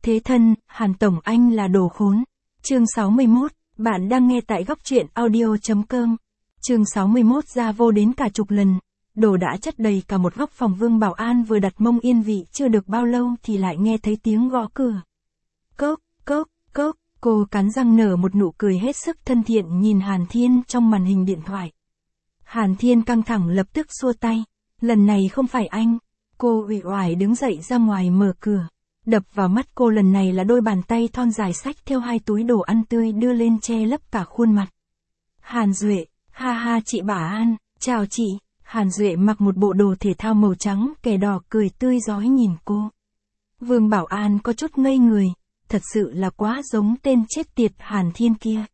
Thế thân, Hàn Tổng anh là đồ khốn. Chương 61, bạn đang nghe tại góc truyện audio.com. Chương 61 ra vô đến cả chục lần. Đồ đã chất đầy cả một góc phòng. Vương Bảo An vừa đặt mông yên vị chưa được bao lâu thì lại nghe thấy tiếng gõ cửa. Cốc, cốc, cốc, cô cắn răng nở một nụ cười hết sức thân thiện nhìn Hàn Thiên trong màn hình điện thoại. Hàn Thiên căng thẳng lập tức xua tay. Lần này không phải anh. Cô uể oải đứng dậy ra ngoài mở cửa. Đập vào mắt cô lần này là đôi bàn tay thon dài xách theo 2 túi đồ ăn tươi đưa lên che lấp cả khuôn mặt. Hàn Duệ, ha ha chị Bảo An, chào chị. Hàn Duệ mặc một bộ đồ thể thao màu trắng kẻ đỏ cười tươi rói nhìn cô. Vương Bảo An có chút ngây người, thật sự là quá giống tên chết tiệt Hàn Thiên kia.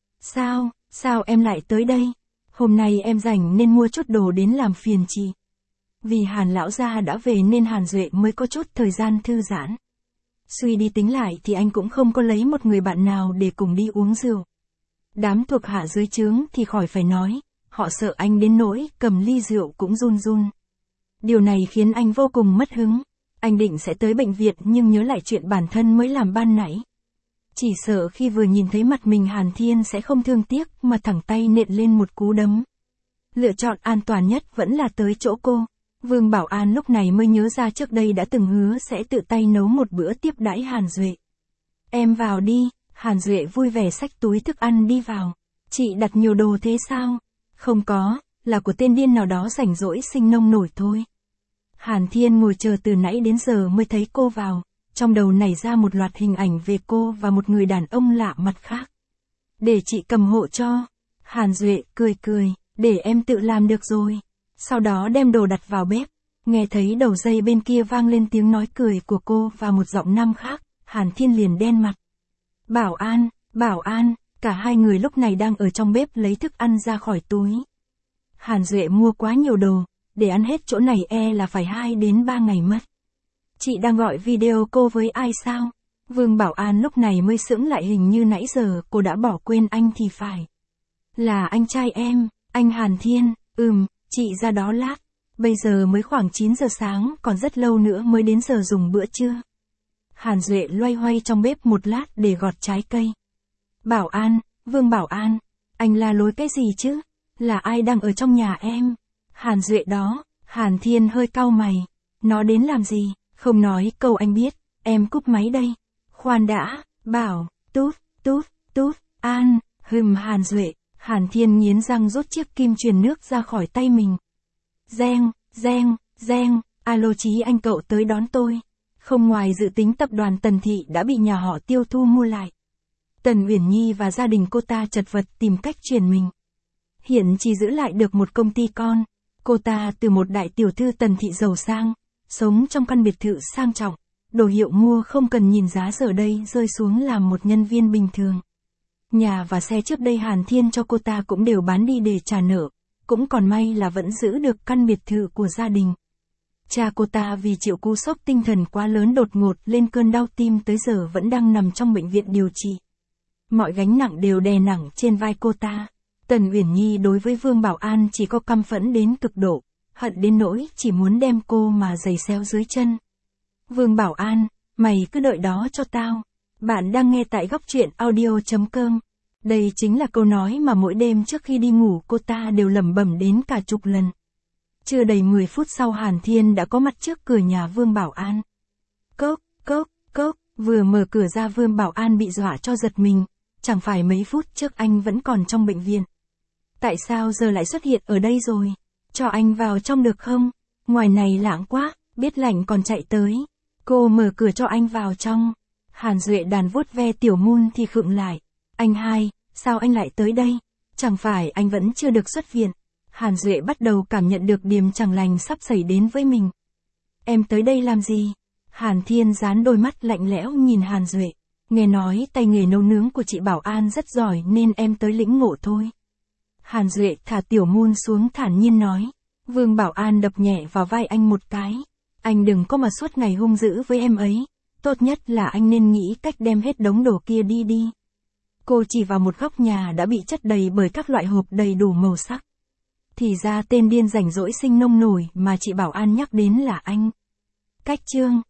Sao em lại tới đây? Hôm nay em rảnh nên mua chút đồ đến làm phiền chị. Vì Hàn lão gia đã về nên Hàn Duệ mới có chút thời gian thư giãn. Suy đi tính lại thì anh cũng không có lấy một người bạn nào để cùng đi uống rượu. Đám thuộc hạ dưới trướng thì khỏi phải nói, họ sợ anh đến nỗi cầm ly rượu cũng run run. Điều này khiến anh vô cùng mất hứng. Anh định sẽ tới bệnh viện nhưng nhớ lại chuyện bản thân mới làm ban nãy. Chỉ sợ khi vừa nhìn thấy mặt mình Hàn Thiên sẽ không thương tiếc mà thẳng tay nện lên một cú đấm. Lựa chọn an toàn nhất vẫn là tới chỗ cô. Vương Bảo An lúc này mới nhớ ra trước đây đã từng hứa sẽ tự tay nấu một bữa tiếp đãi Hàn Duệ. Em vào đi, Hàn Duệ vui vẻ xách túi thức ăn đi vào. Chị đặt nhiều đồ thế sao? Không có, là của tên điên nào đó rảnh rỗi sinh nông nổi thôi. Hàn Thiên ngồi chờ từ nãy đến giờ mới thấy cô vào, trong đầu nảy ra một loạt hình ảnh về cô và một người đàn ông lạ mặt khác. Để chị cầm hộ cho. Hàn Duệ cười, để em tự làm được rồi. Sau đó đem đồ đặt vào bếp, nghe thấy đầu dây bên kia vang lên tiếng nói cười của cô và một giọng nam khác, Hàn Thiên liền đen mặt. Bảo An, cả hai người lúc này đang ở trong bếp lấy thức ăn ra khỏi túi. Hàn Duệ mua quá nhiều đồ, để ăn hết chỗ này là phải 2 đến 3 ngày mất. Chị đang gọi video cô với ai sao? Vương Bảo An lúc này mới sững lại, hình như nãy giờ cô đã bỏ quên anh thì phải. Là anh trai em, anh Hàn Thiên, chị ra đó lát. Bây giờ mới khoảng 9 giờ sáng, còn rất lâu nữa mới đến giờ dùng bữa trưa. Hàn Duệ loay hoay trong bếp một lát để gọt trái cây. Bảo An, Vương Bảo An, anh la lối cái gì chứ? Là ai đang ở trong nhà em? Hàn Duệ đó. Hàn Thiên hơi cau mày. Nó đến làm gì? Không nói câu anh biết, em cúp máy đây. Khoan đã, Bảo, Tút, An, Hàn Duệ. Hàn Thiên nghiến răng rút chiếc kim truyền nước ra khỏi tay mình. Reng, alo Chí anh, cậu tới đón tôi. Không ngoài dự tính tập đoàn Tần Thị đã bị nhà họ Tiêu thu mua lại. Tần Uyển Nhi và gia đình cô ta chật vật tìm cách chuyển mình. Hiện chỉ giữ lại được một công ty con. Cô ta từ một đại tiểu thư Tần Thị giàu sang, sống trong căn biệt thự sang trọng, đồ hiệu mua không cần nhìn giá, giờ đây rơi xuống làm một nhân viên bình thường. Nhà và xe trước đây Hàn Thiên cho cô ta cũng đều bán đi để trả nợ, cũng còn may là vẫn giữ được căn biệt thự của gia đình. Cha cô ta vì chịu cú sốc tinh thần quá lớn đột ngột lên cơn đau tim tới giờ vẫn đang nằm trong bệnh viện điều trị. Mọi gánh nặng đều đè nặng trên vai cô ta. Tần Uyển Nhi đối với Vương Bảo An chỉ có căm phẫn đến cực độ, hận đến nỗi chỉ muốn đem cô mà giày xéo dưới chân. Vương Bảo An, mày cứ đợi đó cho tao. Bạn đang nghe tại góc truyện audio.com. Đây chính là câu nói mà mỗi đêm trước khi đi ngủ cô ta đều lẩm bẩm đến cả chục lần. Chưa đầy 10 phút sau Hàn Thiên đã có mặt trước cửa nhà Vương Bảo An. Cốc, vừa mở cửa ra Vương Bảo An bị dọa cho giật mình, chẳng phải mấy phút trước anh vẫn còn trong bệnh viện. Tại sao giờ lại xuất hiện ở đây rồi? Cho anh vào trong được không? Ngoài này lạnh quá, biết lạnh còn chạy tới. Cô mở cửa cho anh vào trong. Hàn Duệ đàn vuốt ve tiểu Moon thì khựng lại. Anh hai, sao anh lại tới đây? Chẳng phải anh vẫn chưa được xuất viện? Hàn Duệ bắt đầu cảm nhận được điểm chẳng lành sắp xảy đến với mình. Em tới đây làm gì? Hàn Thiên dán đôi mắt lạnh lẽo nhìn Hàn Duệ. Nghe nói tay nghề nấu nướng của chị Bảo An rất giỏi nên em tới lĩnh ngộ thôi. Hàn Duệ thả tiểu Moon xuống thản nhiên nói. Vương Bảo An đập nhẹ vào vai anh một cái. Anh đừng có mà suốt ngày hung dữ với em ấy. Tốt nhất là anh nên nghĩ cách đem hết đống đồ kia đi. Cô chỉ vào một góc nhà đã bị chất đầy bởi các loại hộp đầy đủ màu sắc. Thì ra tên điên rảnh rỗi sinh nông nổi mà chị Bảo An nhắc đến là anh. Cách chương.